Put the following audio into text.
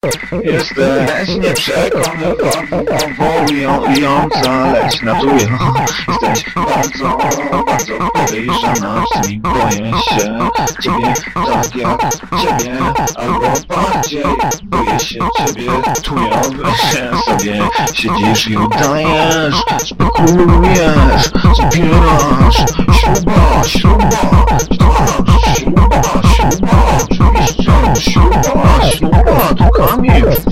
Jesteś nieprzekonująca, lecz na czuję. Jesteś bardzo, bardzo podejrzana. Czasami boję się ciebie tak jak ciebie, albo bardziej boję się ciebie. Czuję się sobie, siedzisz i udajesz, spekulujesz, zbierasz śruba, oczywiście śruba, tu kamień